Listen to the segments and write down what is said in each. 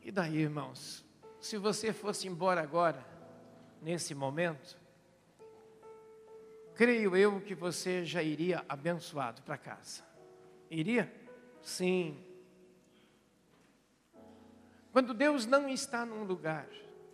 E daí, irmãos, se você fosse embora agora, nesse momento, creio eu que você já iria abençoado para casa. Iria? Sim. Quando Deus não está num lugar,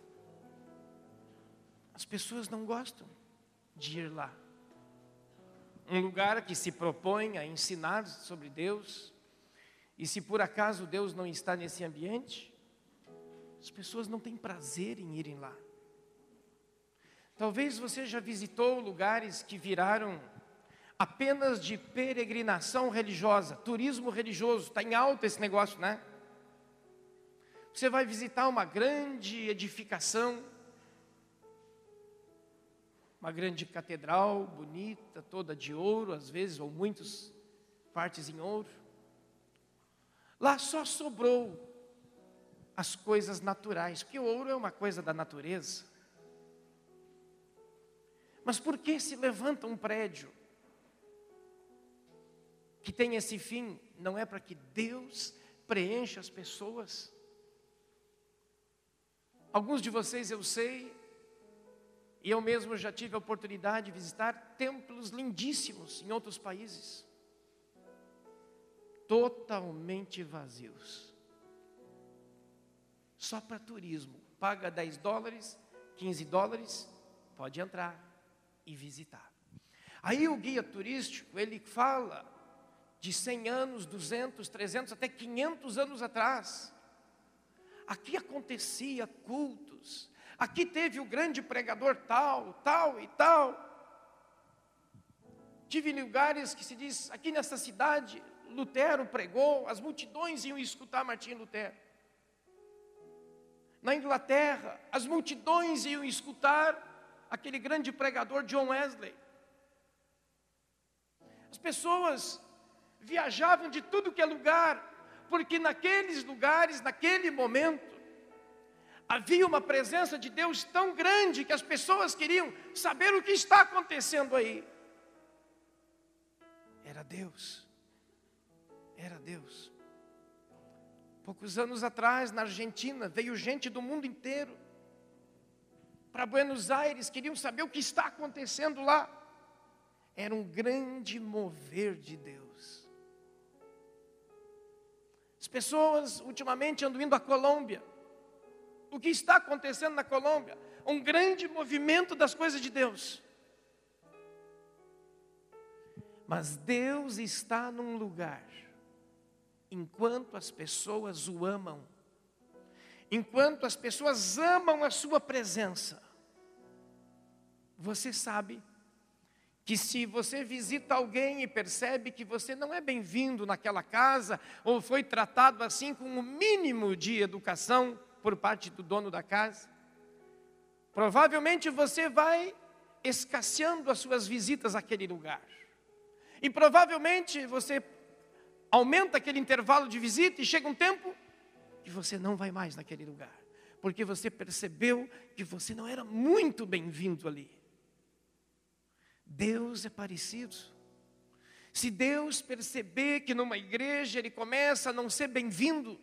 as pessoas não gostam de ir lá. Um lugar que se propõe a ensinar sobre Deus, e se por acaso Deus não está nesse ambiente, as pessoas não têm prazer em irem lá. Talvez você já visitou lugares que viraram apenas de peregrinação religiosa, turismo religioso, está em alta esse negócio, né? Você vai visitar uma grande edificação, uma grande catedral bonita, toda de ouro, às vezes, ou muitas partes em ouro. Lá só sobrou as coisas naturais, porque o ouro é uma coisa da natureza. Mas por que se levanta um prédio que tem esse fim? Não é para que Deus preencha as pessoas? Alguns de vocês eu sei, e eu mesmo já tive a oportunidade de visitar templos lindíssimos em outros países, totalmente vazios, só para turismo. Paga $10, $15, pode entrar e visitar. Aí o guia turístico, ele fala de 100 anos, 200, 300, até 500 anos atrás. Aqui acontecia cultos, aqui teve o grande pregador tal, tal e tal. Tive lugares que se diz, aqui nessa cidade, Lutero pregou, as multidões iam escutar Martinho Lutero. Na Inglaterra, as multidões iam escutar aquele grande pregador John Wesley. As pessoas viajavam de tudo que é lugar, porque naqueles lugares, naquele momento, havia uma presença de Deus tão grande que as pessoas queriam saber o que está acontecendo aí. Era Deus. Era Deus. Poucos anos atrás, na Argentina, veio gente do mundo inteiro para Buenos Aires, queriam saber o que está acontecendo lá. Era um grande mover de Deus. As pessoas ultimamente andam indo à Colômbia. O que está acontecendo na Colômbia? Um grande movimento das coisas de Deus. Mas Deus está num lugar, enquanto as pessoas o amam, enquanto as pessoas amam a sua presença. Você sabe que se você visita alguém e percebe que você não é bem-vindo naquela casa, ou foi tratado assim com um mínimo de educação por parte do dono da casa, provavelmente você vai escasseando as suas visitas àquele lugar. E provavelmente você aumenta aquele intervalo de visita e chega um tempo que você não vai mais naquele lugar, porque você percebeu que você não era muito bem-vindo ali. Deus é parecido. Se Deus perceber que numa igreja ele começa a não ser bem-vindo,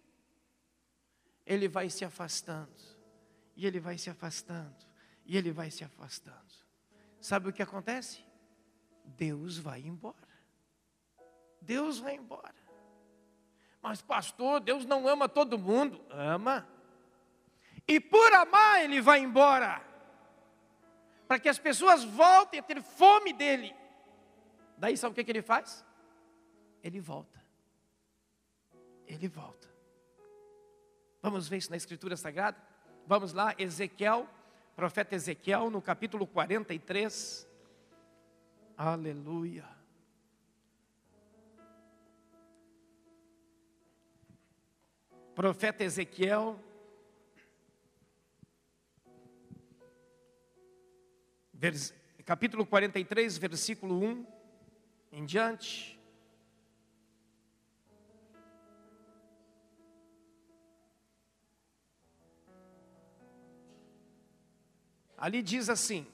ele vai se afastando, e ele vai se afastando, e ele vai se afastando. Sabe o que acontece? Deus vai embora. Deus vai embora. Mas pastor, Deus não ama todo mundo. Ama. E por amar ele vai embora, para que as pessoas voltem a ter fome dele. Daí sabe o que ele faz? Ele volta. Ele volta. Vamos ver isso na Escritura Sagrada? Vamos lá, Ezequiel, profeta Ezequiel, no capítulo 43. Aleluia. Profeta Ezequiel, capítulo 43, versículo 1 em diante. Ali diz assim: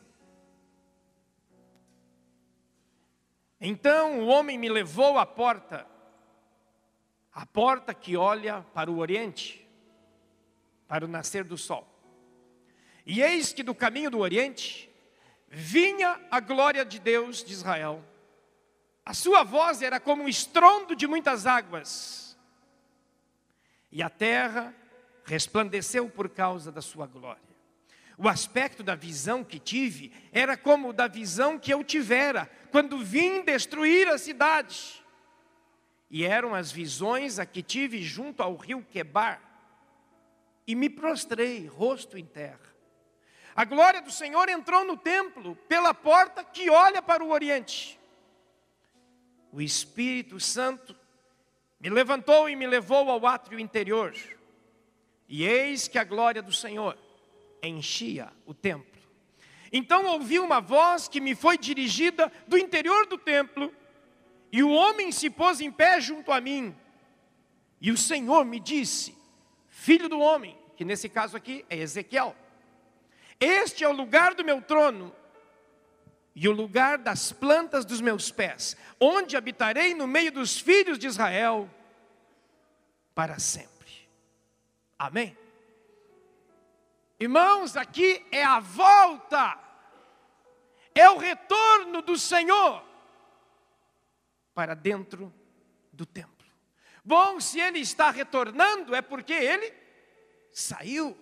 então o homem me levou à porta que olha para o oriente. para o nascer do sol. E eis que do caminho do oriente vinha a glória de Deus de Israel. A sua voz era como um estrondo de muitas águas. E a terra resplandeceu por causa da sua glória. O aspecto da visão que tive era como o da visão que eu tivera quando vim destruir a cidade. E eram as visões a que tive junto ao rio Quebar. E me prostrei, rosto em terra. A glória do Senhor entrou no templo pela porta que olha para o oriente. O Espírito Santo me levantou e me levou ao átrio interior. E eis que a glória do Senhor enchia o templo. Então ouvi uma voz que me foi dirigida do interior do templo, e o homem se pôs em pé junto a mim. E o Senhor me disse: filho do homem, que nesse caso aqui é Ezequiel, este é o lugar do meu trono e o lugar das plantas dos meus pés, onde habitarei no meio dos filhos de Israel para sempre. Amém? Irmãos, aqui é a volta, é o retorno do Senhor para dentro do templo. Bom, se Ele está retornando, é porque Ele saiu.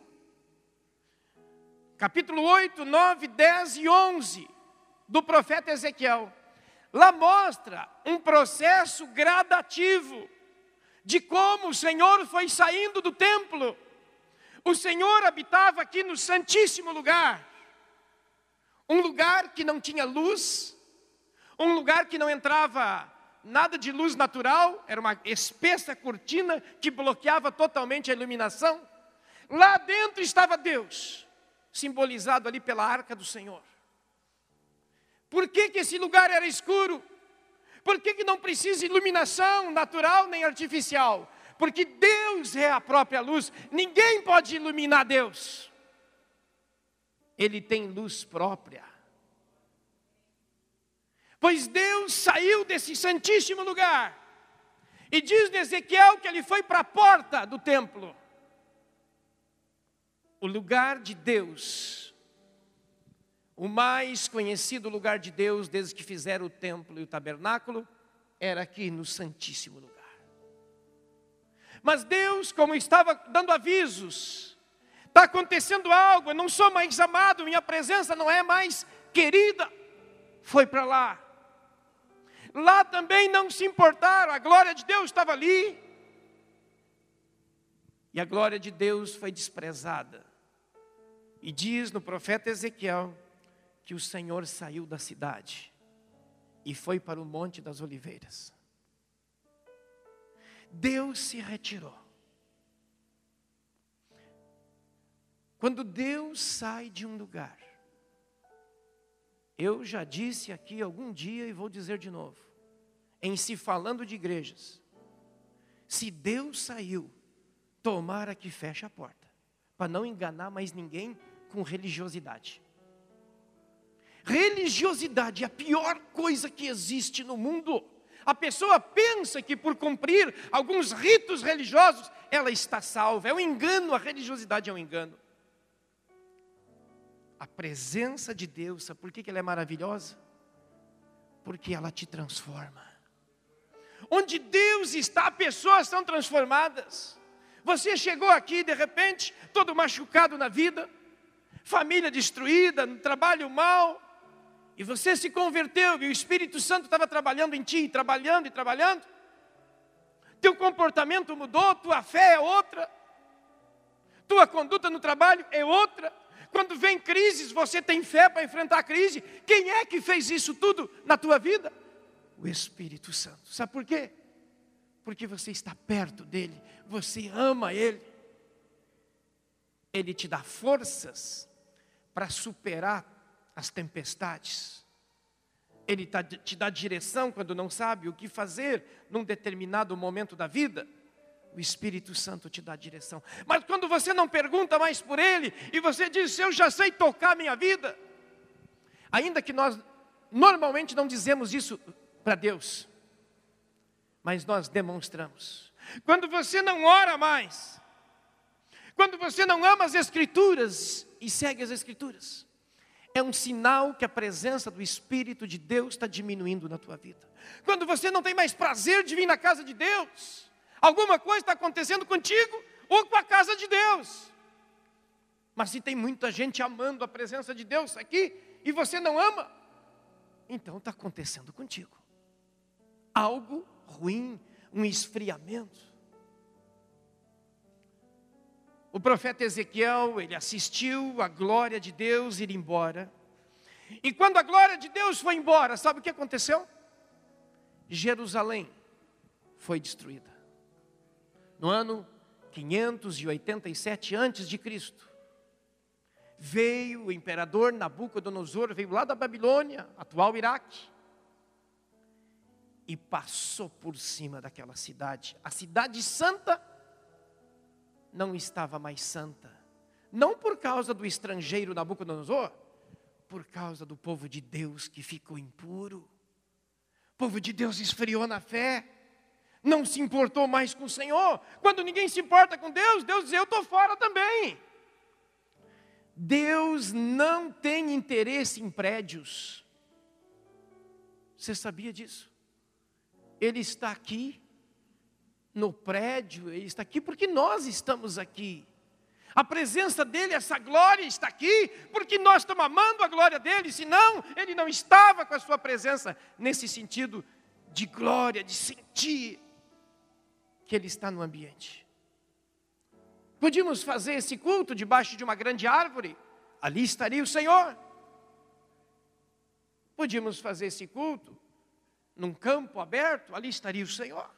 Capítulo 8, 9, 10 e 11 do profeta Ezequiel. Lá mostra um processo gradativo de como o Senhor foi saindo do templo. O Senhor habitava aqui no Santíssimo Lugar. Um lugar que não tinha luz, um lugar que não entrava nada de luz natural, era uma espessa cortina que bloqueava totalmente a iluminação. Lá dentro estava Deus, simbolizado ali pela arca do Senhor. Por que esse lugar era escuro? Por que não precisa iluminação natural nem artificial? Porque Deus é a própria luz. Ninguém pode iluminar Deus. Ele tem luz própria. Pois Deus saiu desse santíssimo lugar. E diz de Ezequiel que ele foi para a porta do templo. O lugar de Deus, o mais conhecido lugar de Deus desde que fizeram o templo e o tabernáculo, era aqui no Santíssimo Lugar. Mas Deus, como estava dando avisos, está acontecendo algo, eu não sou mais amado, minha presença não é mais querida, foi para lá. Lá também não se importaram, a glória de Deus estava ali. E a glória de Deus foi desprezada. E diz no profeta Ezequiel que o Senhor saiu da cidade e foi para o Monte das Oliveiras. Deus se retirou. Quando Deus sai de um lugar, eu já disse aqui algum dia e vou dizer de novo, em se falando de igrejas, se Deus saiu, tomara que feche a porta, para não enganar mais ninguém com religiosidade. Religiosidade é a pior coisa que existe no mundo. A pessoa pensa que por cumprir alguns ritos religiosos, ela está salva. É um engano, a religiosidade é um engano. A presença de Deus, sabe por que ela é maravilhosa? Porque ela te transforma. Onde Deus está, pessoas são transformadas. Você chegou aqui, de repente, todo machucado na vida, família destruída, no trabalho mal, e você se converteu, e o Espírito Santo estava trabalhando em ti, trabalhando e trabalhando. Teu comportamento mudou, tua fé é outra, tua conduta no trabalho é outra. Quando vem crises, você tem fé para enfrentar a crise. Quem é que fez isso tudo na tua vida? O Espírito Santo. Sabe por quê? Porque você está perto dele, você ama ele. Ele te dá forças para superar as tempestades. Ele te dá direção quando não sabe o que fazer num determinado momento da vida. O Espírito Santo te dá direção. Mas quando você não pergunta mais por ele, e você diz, eu já sei tocar a minha vida, ainda que nós normalmente não dizemos isso para Deus, mas nós demonstramos. Quando você não ora mais, quando você não ama as Escrituras e segue as Escrituras, é um sinal que a presença do Espírito de Deus está diminuindo na tua vida. Quando você não tem mais prazer de vir na casa de Deus, alguma coisa está acontecendo contigo ou com a casa de Deus. Mas se tem muita gente amando a presença de Deus aqui e você não ama, então está acontecendo contigo algo ruim, um esfriamento. O profeta Ezequiel, ele assistiu a glória de Deus ir embora. E quando a glória de Deus foi embora, sabe o que aconteceu? Jerusalém foi destruída. No ano 587 a.C., veio o imperador Nabucodonosor, veio lá da Babilônia, atual Iraque, e passou por cima daquela cidade. A cidade santa não estava mais santa, não por causa do estrangeiro Nabucodonosor, por causa do povo de Deus que ficou impuro. O povo de Deus esfriou na fé, não se importou mais com o Senhor. Quando ninguém se importa com Deus, Deus diz: eu estou fora também. Deus não tem interesse em prédios. Você sabia disso? Ele está aqui no prédio, Ele está aqui porque nós estamos aqui. A presença dEle, essa glória está aqui porque nós estamos amando a glória dEle. Senão, Ele não estava com a sua presença nesse sentido de glória, de sentir que Ele está no ambiente. Podíamos fazer esse culto debaixo de uma grande árvore, ali estaria o Senhor. Podíamos fazer esse culto num campo aberto, ali estaria o Senhor.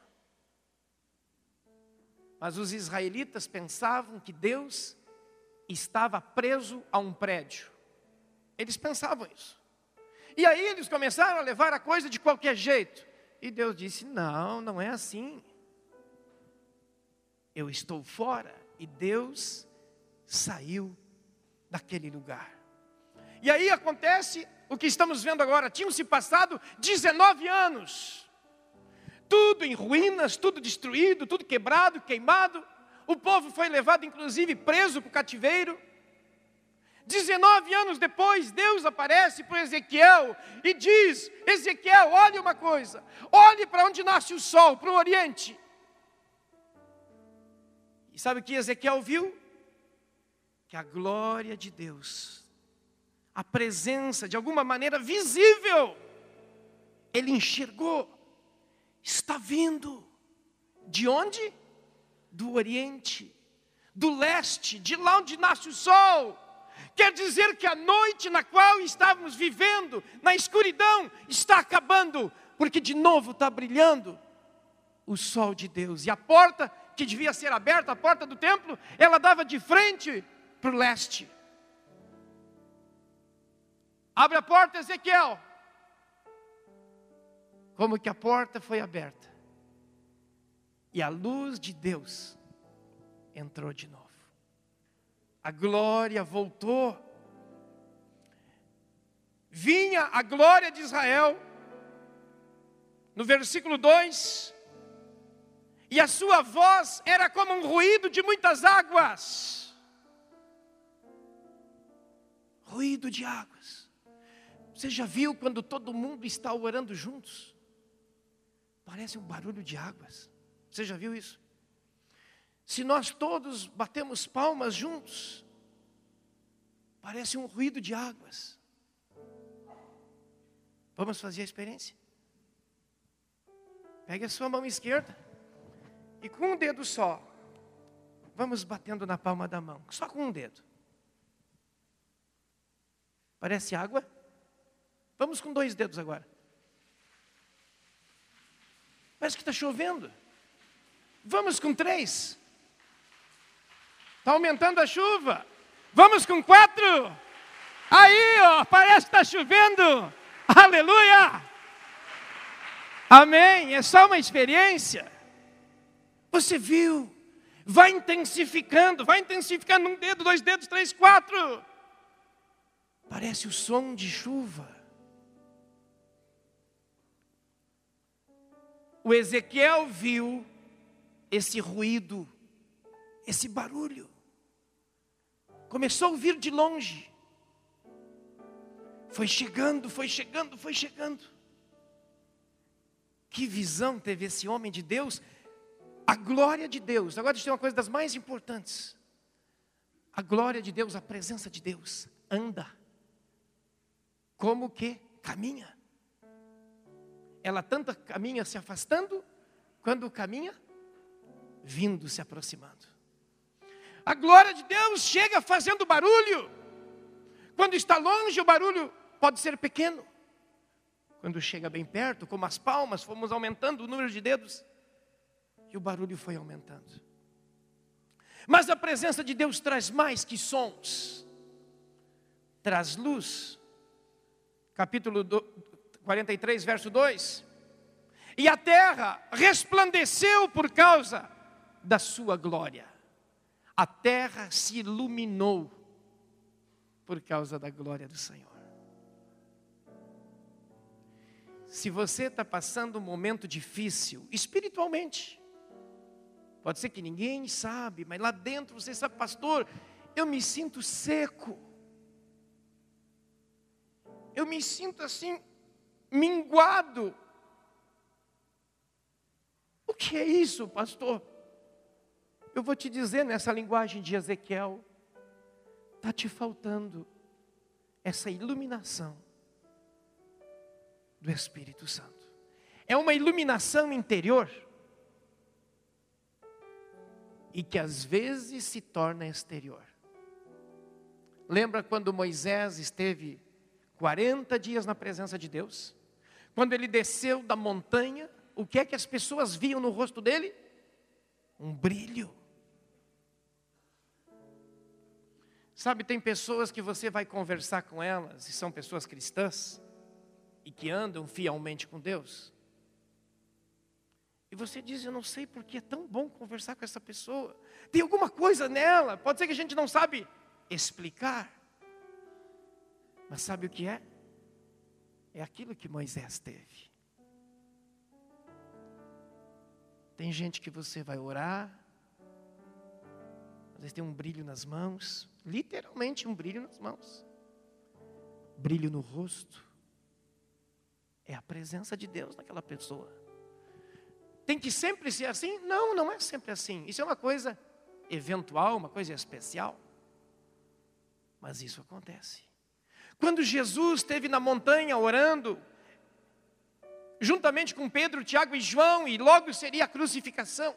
Mas os israelitas pensavam que Deus estava preso a um prédio. Eles pensavam isso. E aí eles começaram a levar a coisa de qualquer jeito. E Deus disse: não, não é assim. Eu estou fora. E Deus saiu daquele lugar. E aí acontece o que estamos vendo agora. Tinham se passado 19 anos. Tudo em ruínas, tudo destruído, tudo quebrado, queimado. O povo foi levado, inclusive, preso para o cativeiro. 19 anos depois, Deus aparece para Ezequiel e diz: Ezequiel, olhe uma coisa. Olhe para onde nasce o sol, para o oriente. E sabe o que Ezequiel viu? Que a glória de Deus, a presença de alguma maneira visível, ele enxergou, está vindo. De onde? Do oriente, do leste, de lá onde nasce o sol. Quer dizer que a noite na qual estávamos vivendo, na escuridão, está acabando, porque de novo está brilhando o sol de Deus. E a porta que devia ser aberta, a porta do templo, ela dava de frente para o leste. Abre a porta, Ezequiel. Como que a porta foi aberta e a luz de Deus entrou de novo. A glória voltou. Vinha a glória de Israel, no versículo 2, e a sua voz era como um ruído de muitas águas. Ruído de águas. Você já viu quando todo mundo está orando juntos? Parece um barulho de águas. Você já viu isso? Se nós todos batemos palmas juntos, parece um ruído de águas. Vamos fazer a experiência? Pegue a sua mão esquerda e com um dedo só, vamos batendo na palma da mão, só com um dedo. Parece água? Vamos com 2 dedos agora. Parece que está chovendo. Vamos com 3. Está aumentando a chuva. Vamos com 4. Aí, ó, parece que está chovendo. Aleluia! Amém. É só uma experiência. Você viu? Vai intensificando 1 dedo, 2 dedos, 3, 4. Parece o som de chuva. O Ezequiel viu esse ruído, esse barulho. começou a ouvir de longe. Foi chegando, foi chegando, foi chegando. Que visão teve esse homem de Deus? A glória de Deus. Agora deixa eu dizer uma coisa das mais importantes. A glória de Deus, a presença de Deus, anda. Como que caminha. Ela tanto caminha se afastando, quando caminha, vindo, se aproximando. A glória de Deus chega fazendo barulho. Quando está longe, o barulho pode ser pequeno. Quando chega bem perto, como as palmas, fomos aumentando o número de dedos. E o barulho foi aumentando. Mas a presença de Deus traz mais que sons. Traz luz. Capítulo 43, verso 2. E a terra resplandeceu por causa da sua glória. A terra se iluminou por causa da glória do Senhor. Se você está passando um momento difícil, espiritualmente, pode ser que ninguém sabe, mas lá dentro você sabe, pastor, eu me sinto seco. Eu me sinto assim, minguado. O que é isso, pastor? Eu vou te dizer nessa linguagem de Ezequiel, está te faltando essa iluminação do Espírito Santo. É uma iluminação interior e que às vezes se torna exterior. Lembra quando Moisés esteve 40 dias na presença de Deus? Quando ele desceu da montanha, o que é que as pessoas viam no rosto dele? Um brilho. Sabe, tem pessoas que você vai conversar com elas, e são pessoas cristãs, e que andam fielmente com Deus. E você diz, eu não sei porque é tão bom conversar com essa pessoa. Tem alguma coisa nela, pode ser que a gente não sabe explicar. Mas sabe o que é? É aquilo que Moisés teve. Tem gente que você vai orar, às vezes tem um brilho nas mãos, literalmente um brilho nas mãos. Brilho no rosto. É a presença de Deus naquela pessoa. Tem que sempre ser assim? Não, não é sempre assim. Isso é uma coisa eventual, uma coisa especial. Mas isso acontece. Quando Jesus esteve na montanha orando, juntamente com Pedro, Tiago e João, e logo seria a crucificação.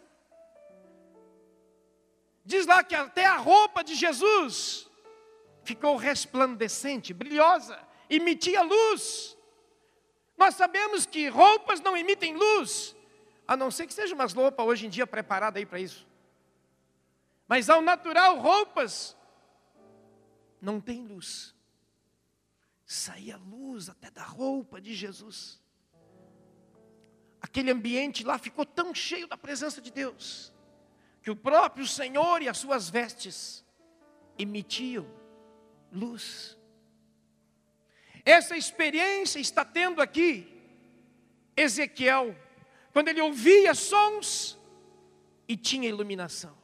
Diz lá que até a roupa de Jesus ficou resplandecente, brilhosa, emitia luz. Nós sabemos que roupas não emitem luz, a não ser que seja umas roupas hoje em dia preparadas aí para isso. Mas ao natural, roupas não têm luz. Saía luz até da roupa de Jesus. Aquele ambiente lá ficou tão cheio da presença de Deus, que o próprio Senhor e as suas vestes emitiam luz. Essa experiência está tendo aqui Ezequiel, quando ele ouvia sons e tinha iluminação.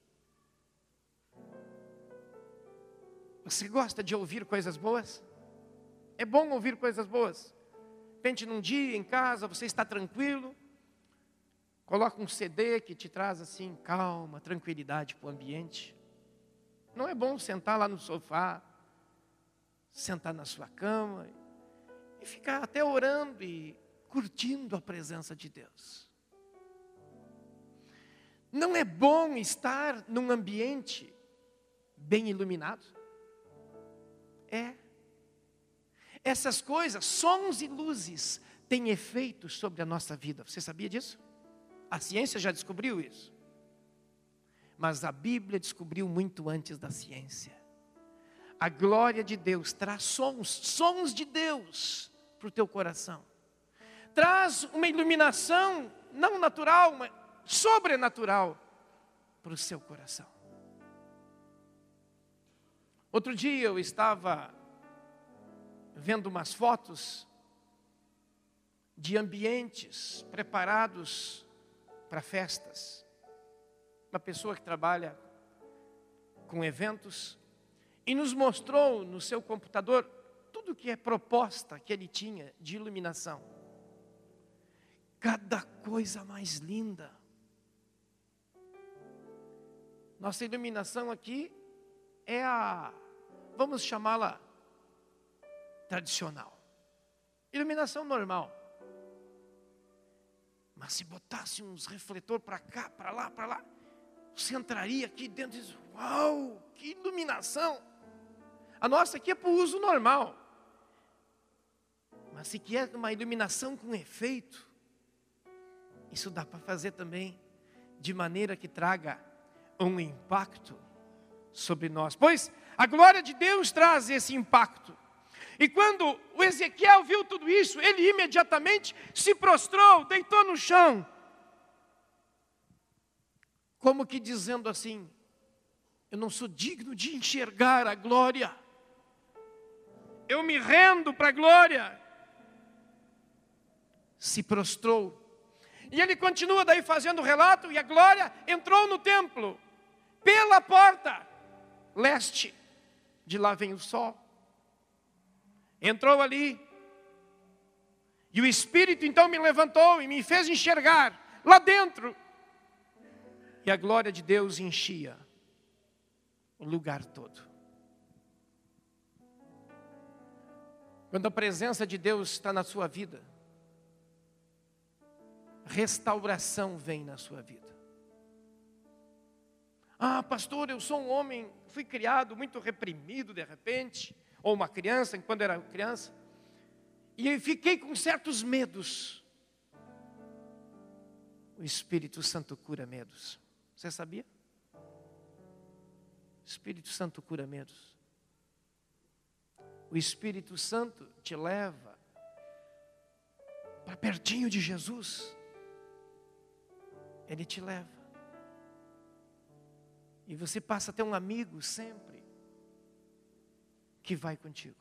Você gosta de ouvir coisas boas? É bom ouvir coisas boas. De repente, num dia em casa, você está tranquilo, coloca um CD que te traz assim, calma, tranquilidade para o ambiente. Não é bom sentar lá no sofá, sentar na sua cama e ficar até orando e curtindo a presença de Deus. Não é bom estar num ambiente bem iluminado? É. Essas coisas, sons e luzes, têm efeitos sobre a nossa vida. Você sabia disso? A ciência já descobriu isso. Mas a Bíblia descobriu muito antes da ciência. A glória de Deus traz sons de Deus para o teu coração. Traz uma iluminação, não natural, mas sobrenatural para o seu coração. Outro dia eu estava vendo umas fotos de ambientes preparados para festas. Uma pessoa que trabalha com eventos e nos mostrou no seu computador tudo que é proposta que ele tinha de iluminação. Cada coisa mais linda. Nossa iluminação aqui é vamos chamá-la tradicional. Iluminação normal. Mas se botasse uns refletor para cá, para lá, você entraria aqui dentro e diz, uau, que iluminação. A nossa aqui é para o uso normal. Mas se quer uma iluminação com efeito, isso dá para fazer também, de maneira que traga um impacto sobre nós. Pois a glória de Deus traz esse impacto. E quando o Ezequiel viu tudo isso, ele imediatamente se prostrou, deitou no chão. Como que dizendo assim, eu não sou digno de enxergar a glória. Eu me rendo para a glória. Se prostrou. E ele continua daí fazendo o relato, e a glória entrou no templo, pela porta leste. De lá vem o sol. Entrou ali, e o Espírito então me levantou e me fez enxergar lá dentro. E a glória de Deus enchia o lugar todo. Quando a presença de Deus está na sua vida, restauração vem na sua vida. Ah, pastor, eu sou um homem, fui criado muito reprimido de repente, ou uma criança, quando era criança, e eu fiquei com certos medos. O Espírito Santo cura medos. Você sabia? O Espírito Santo cura medos. O Espírito Santo te leva para pertinho de Jesus. Ele te leva. E você passa a ter um amigo sempre que vai contigo.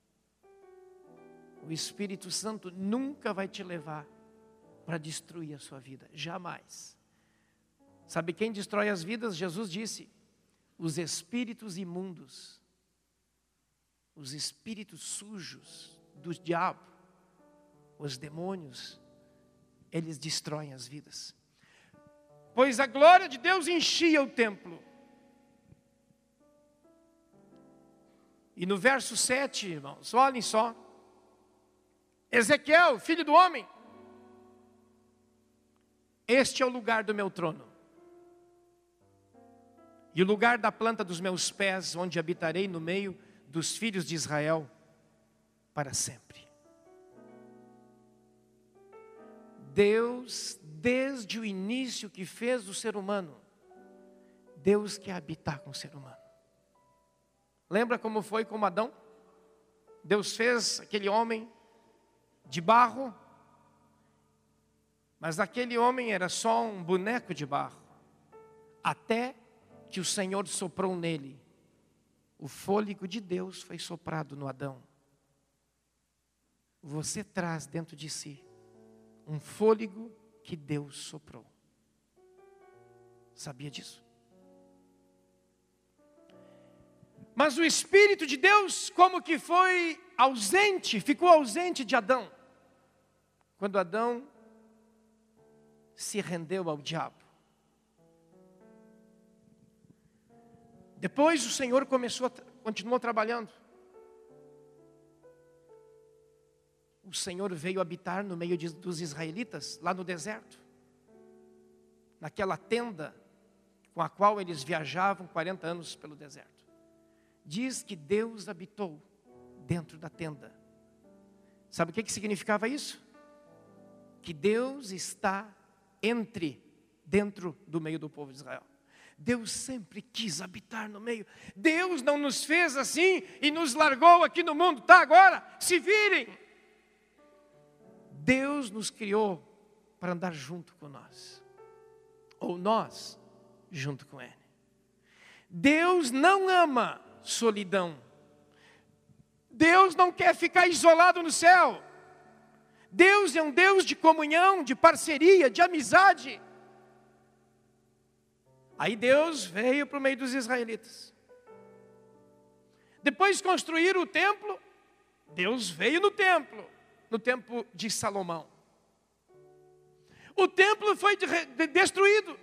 O Espírito Santo nunca vai te levar para destruir a sua vida, jamais. Sabe quem destrói as vidas? Jesus disse, os espíritos imundos, os espíritos sujos do diabo, os demônios, eles destroem as vidas. Pois a glória de Deus enchia o templo. E no verso 7, irmãos, olhem só. Ezequiel, filho do homem, este é o lugar do meu trono. E o lugar da planta dos meus pés, onde habitarei no meio dos filhos de Israel, para sempre. Deus, desde o início que fez o ser humano, Deus quer habitar com o ser humano. Lembra como foi com Adão? Deus fez aquele homem de barro, mas aquele homem era só um boneco de barro, até que o Senhor soprou nele. O fôlego de Deus foi soprado no Adão. Você traz dentro de si um fôlego que Deus soprou. Sabia disso? Mas o Espírito de Deus como que foi ausente, ficou ausente de Adão. Quando Adão se rendeu ao diabo. Depois o Senhor continuou trabalhando. O Senhor veio habitar no meio dos israelitas, lá no deserto. Naquela tenda com a qual eles viajavam 40 anos pelo deserto. Diz que Deus habitou dentro da tenda. Sabe o que significava isso? Que Deus está dentro do meio do povo de Israel. Deus sempre quis habitar no meio. Deus não nos fez assim e nos largou aqui no mundo. Tá, agora, se virem. Deus nos criou para andar junto com nós. Ou nós junto com Ele. Deus não ama solidão. Deus não quer ficar isolado no céu. Deus é um Deus de comunhão, de parceria, de amizade. Aí Deus veio para o meio dos israelitas. Depois construíram o templo, Deus veio no tempo de Salomão. O templo foi destruído.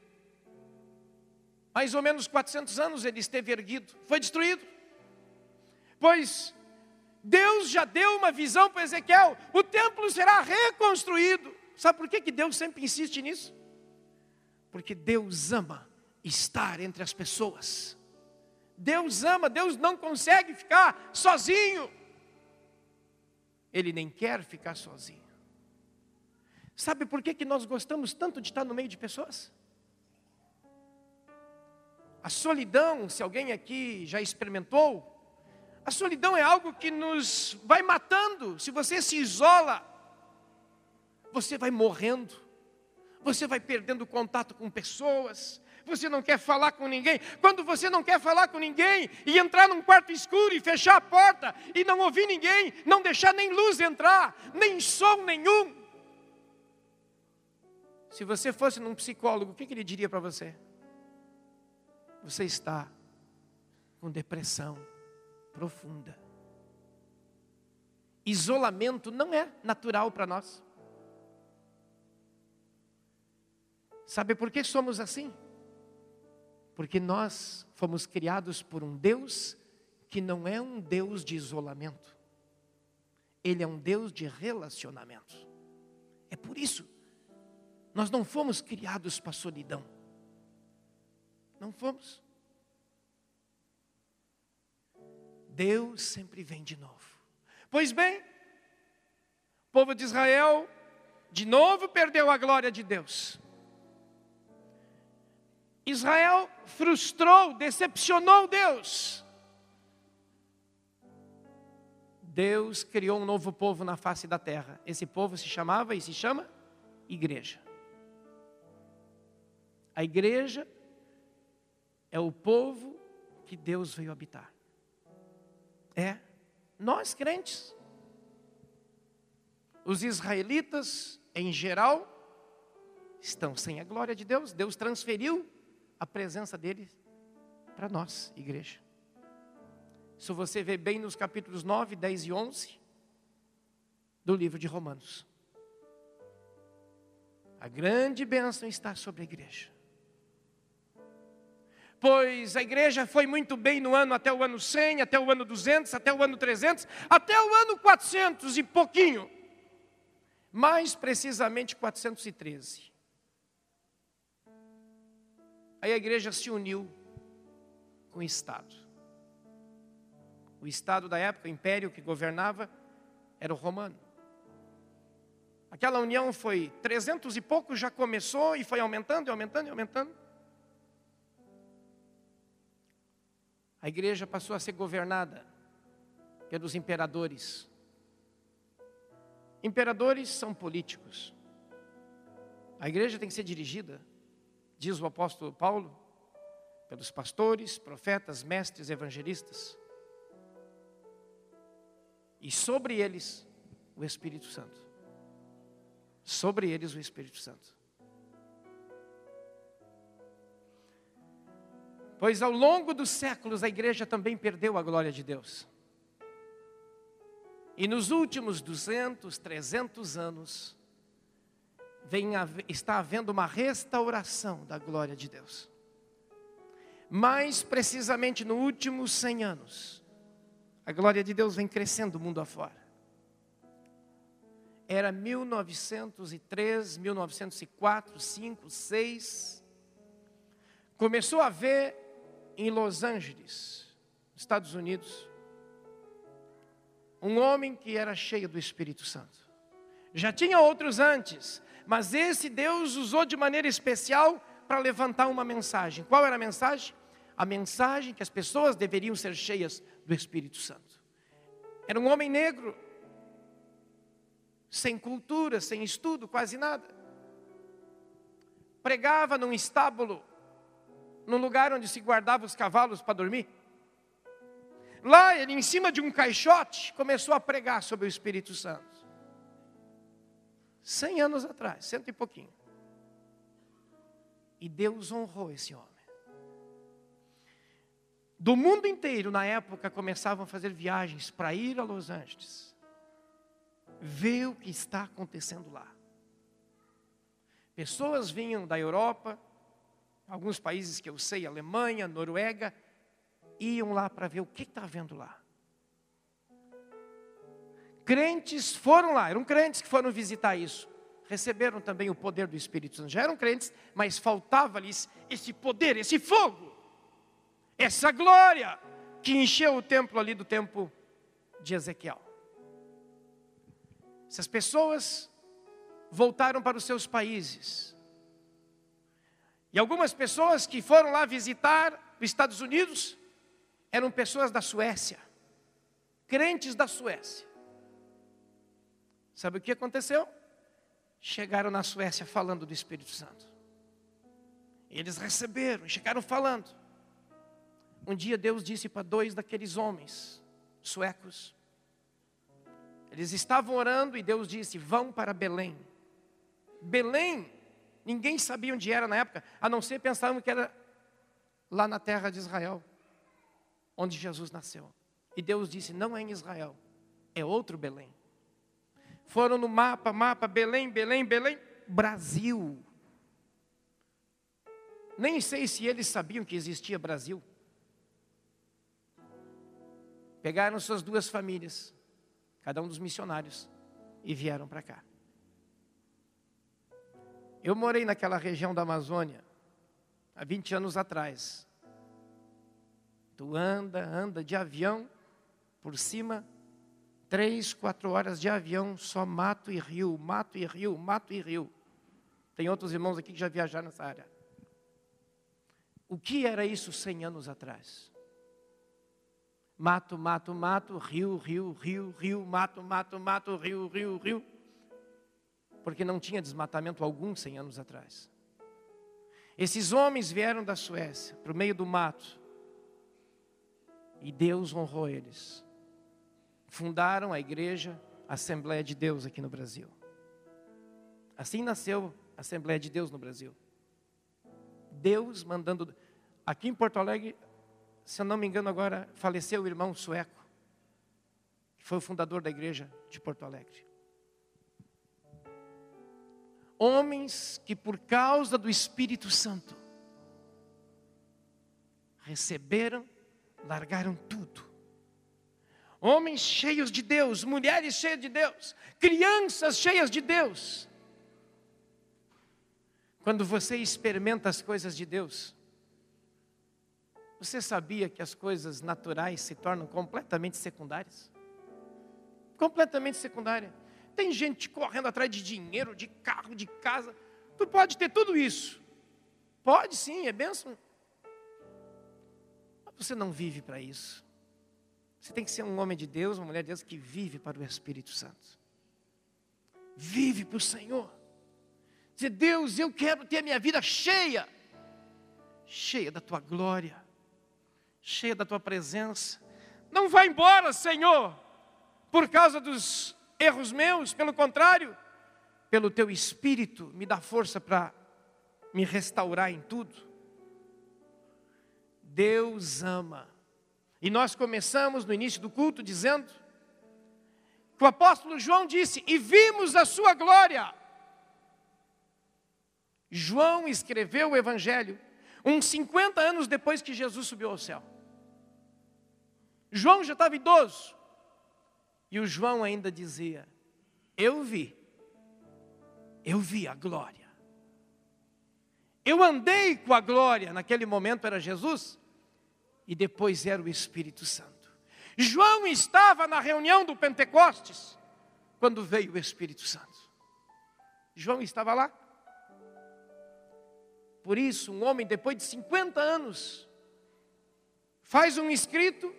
Mais ou menos 400 anos ele esteve erguido, foi destruído. Pois Deus já deu uma visão para Ezequiel, o templo será reconstruído. Sabe por que Deus sempre insiste nisso? Porque Deus ama estar entre as pessoas. Deus ama, Deus não consegue ficar sozinho. Ele nem quer ficar sozinho. Sabe por que nós gostamos tanto de estar no meio de pessoas? A solidão, se alguém aqui já experimentou, a solidão é algo que nos vai matando. Se você se isola, você vai morrendo, você vai perdendo contato com pessoas, você não quer falar com ninguém. Quando você não quer falar com ninguém e entrar num quarto escuro e fechar a porta e não ouvir ninguém, não deixar nem luz entrar, nem som nenhum. Se você fosse num psicólogo, o que ele diria para você? Você está com depressão profunda. Isolamento não é natural para nós. Sabe por que somos assim? Porque nós fomos criados por um Deus que não é um Deus de isolamento. Ele é um Deus de relacionamento. É por isso, nós não fomos criados para a solidão. Não fomos. Deus sempre vem de novo. Pois bem, o povo de Israel de novo perdeu a glória de Deus. Israel frustrou, decepcionou Deus. Deus criou um novo povo na face da terra. Esse povo se chamava e se chama igreja. A igreja é o povo que Deus veio habitar. É, nós crentes. Os israelitas, em geral, estão sem a glória de Deus. Deus transferiu a presença dele para nós, igreja. Isso você vê bem nos capítulos 9, 10 e 11 do livro de Romanos. A grande bênção está sobre a igreja. Pois a igreja foi muito bem no ano, até o ano 100, até o ano 200, até o ano 300, até o ano 400 e pouquinho. Mais precisamente 413. Aí a igreja se uniu com o Estado. O Estado da época, o império que governava, era o romano. Aquela união foi 300 e pouco, já começou e foi aumentando, e aumentando, e aumentando. A igreja passou a ser governada pelos imperadores. Imperadores são políticos. A igreja tem que ser dirigida, diz o apóstolo Paulo, pelos pastores, profetas, mestres, evangelistas. E sobre eles, o Espírito Santo. Sobre eles, o Espírito Santo. Pois ao longo dos séculos, a igreja também perdeu a glória de Deus. E nos últimos 200, 300 anos, está havendo uma restauração da glória de Deus. Mais precisamente no últimos 100 anos, a glória de Deus vem crescendo mundo afora. Era 1903, 1904, 5, 6. Começou a haver em Los Angeles, Estados Unidos, um homem que era cheio do Espírito Santo. Já tinha outros antes, mas esse Deus usou de maneira especial para levantar uma mensagem. Qual era a mensagem? A mensagem que as pessoas deveriam ser cheias do Espírito Santo. Era um homem negro, sem cultura, sem estudo, quase nada. Pregava num estábulo, num lugar onde se guardava os cavalos para dormir. Lá, ele em cima de um caixote, começou a pregar sobre o Espírito Santo. 100 anos atrás, 100 e pouquinho. E Deus honrou esse homem. do mundo inteiro, na época, começavam a fazer viagens para ir a Los Angeles, ver o que está acontecendo lá. Pessoas vinham da Europa, alguns países que eu sei, Alemanha, Noruega, iam lá para ver o que está havendo lá. Crentes foram lá, eram crentes que foram visitar isso. Receberam também o poder do Espírito Santo. Já eram crentes, mas faltava-lhes esse poder, esse fogo, essa glória que encheu o templo ali do tempo de Ezequiel. Essas pessoas voltaram para os seus países. E algumas pessoas que foram lá visitar os Estados Unidos eram pessoas da Suécia, crentes da Suécia. Sabe o que aconteceu? Chegaram na Suécia falando do Espírito Santo. Eles receberam, chegaram falando. Um dia Deus disse para 2 daqueles homens suecos. Eles estavam orando e Deus disse: vão para Belém. Belém, ninguém sabia onde era na época, a não ser pensavam que era lá na terra de Israel, onde Jesus nasceu. E Deus disse: não é em Israel, é outro Belém. Foram no mapa, Belém, Belém, Belém, Brasil. Nem sei se eles sabiam que existia Brasil. Pegaram suas 2 famílias, cada um dos missionários, e vieram para cá. Eu morei naquela região da Amazônia, há 20 anos atrás. Tu anda de avião, por cima, 3, 4 horas de avião, só mato e rio, mato e rio, mato e rio. Tem outros irmãos aqui que já viajaram nessa área. O que era isso 100 anos atrás? Mato, mato, mato, rio, rio, rio, rio, mato, mato, mato, rio, rio, rio. Porque não tinha desmatamento algum 100 anos atrás. Esses homens vieram da Suécia, para o meio do mato. E Deus honrou eles. Fundaram a igreja Assembleia de Deus aqui no Brasil. Assim nasceu a Assembleia de Deus no Brasil. Deus mandando. Aqui em Porto Alegre, se eu não me engano agora, faleceu o irmão sueco, que foi o fundador da igreja de Porto Alegre. Homens que por causa do Espírito Santo receberam, largaram tudo. Homens cheios de Deus, mulheres cheias de Deus, crianças cheias de Deus. Quando você experimenta as coisas de Deus, você sabia que as coisas naturais se tornam completamente secundárias? Completamente secundárias. Tem gente correndo atrás de dinheiro, de carro, de casa. Tu pode ter tudo isso. Pode sim, é bênção. Mas você não vive para isso. Você tem que ser um homem de Deus, uma mulher de Deus que vive para o Espírito Santo. Vive para o Senhor. Dizer: Deus, eu quero ter a minha vida cheia. Cheia da tua glória. Cheia da tua presença. Não vá embora, Senhor, por causa dos erros meus. Pelo contrário, pelo teu Espírito, me dá força para me restaurar em tudo. Deus ama. E nós começamos no início do culto dizendo que o apóstolo João disse: e vimos a sua glória. João escreveu o Evangelho uns 50 anos depois que Jesus subiu ao céu. João já estava idoso. E o João ainda dizia: eu vi a glória. Eu andei com a glória, naquele momento era Jesus, e depois era o Espírito Santo. João estava na reunião do Pentecostes, quando veio o Espírito Santo. João estava lá. Por isso, um homem, depois de 50 anos, faz um escrito,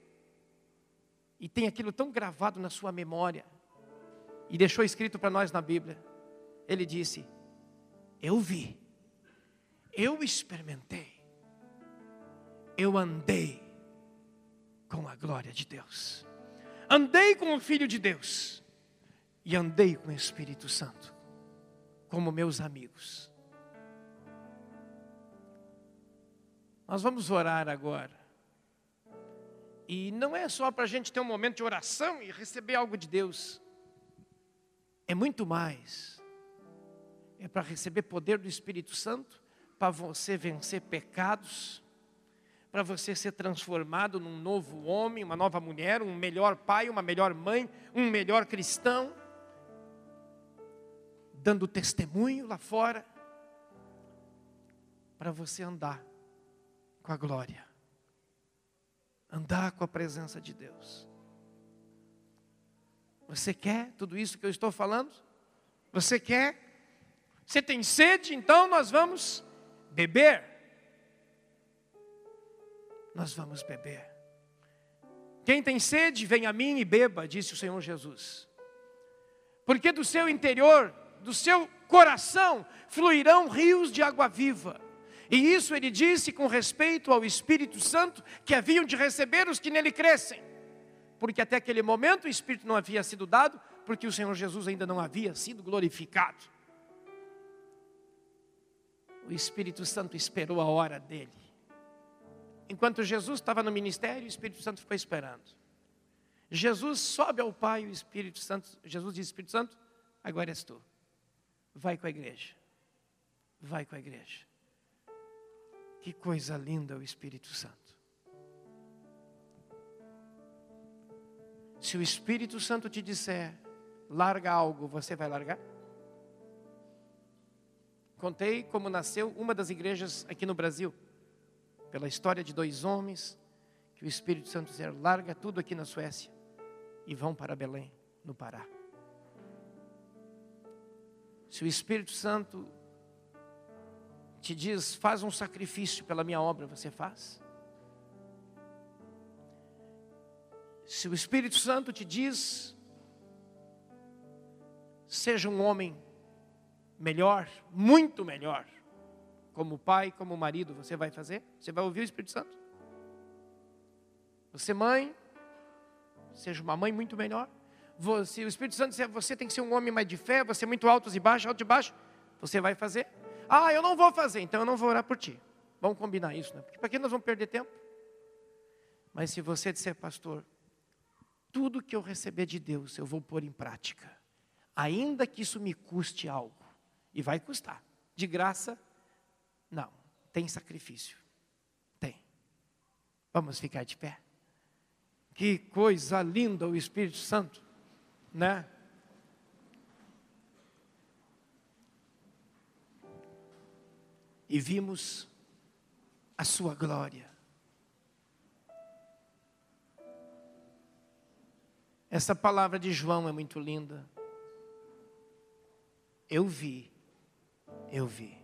e tem aquilo tão gravado na sua memória, e deixou escrito para nós na Bíblia. Ele disse: eu vi, eu experimentei, eu andei com a glória de Deus, andei com o Filho de Deus, e andei com o Espírito Santo, como meus amigos. Nós vamos orar agora. E não é só para a gente ter um momento de oração e receber algo de Deus. É muito mais. É para receber poder do Espírito Santo, para você vencer pecados, para você ser transformado num novo homem, uma nova mulher, um melhor pai, uma melhor mãe, um melhor cristão, dando testemunho lá fora, para você andar com a glória, andar com a presença de Deus. Você quer tudo isso que eu estou falando? Você quer? Você tem sede? Então nós vamos beber. Nós vamos beber. Quem tem sede, venha a mim e beba, disse o Senhor Jesus. Porque do seu interior, do seu coração, fluirão rios de água viva. E isso ele disse com respeito ao Espírito Santo, que haviam de receber os que nele crescem. Porque até aquele momento o Espírito não havia sido dado, porque o Senhor Jesus ainda não havia sido glorificado. O Espírito Santo esperou a hora dele. Enquanto Jesus estava no ministério, o Espírito Santo ficou esperando. Jesus sobe ao Pai, o Espírito Santo, Jesus diz: Espírito Santo, agora és tu. Vai com a igreja. Vai com a igreja. Que coisa linda o Espírito Santo. Se o Espírito Santo te disser, larga algo, você vai largar? Contei como nasceu uma das igrejas aqui no Brasil. Pela história de 2 homens, que o Espírito Santo disse, larga tudo aqui na Suécia e vão para Belém, no Pará. Se o Espírito Santo te diz, faz um sacrifício pela minha obra, você faz? Se o Espírito Santo te diz, seja um homem melhor, muito melhor, como pai, como marido, você vai fazer? Você vai ouvir o Espírito Santo? Você mãe, seja uma mãe muito melhor. Se o Espírito Santo disser, você tem que ser um homem mais de fé, você é muito altos e baixos, alto e baixo, você vai fazer? Ah, eu não vou fazer, então eu não vou orar por ti. Vamos combinar isso, né? Porque para que nós vamos perder tempo? Mas se você disser, pastor, tudo que eu receber de Deus, eu vou pôr em prática. Ainda que isso me custe algo. E vai custar. De graça, não. Tem sacrifício. Tem. Vamos ficar de pé. Que coisa linda o Espírito Santo, né? E vimos a sua glória. Essa palavra de João é muito linda. Eu vi.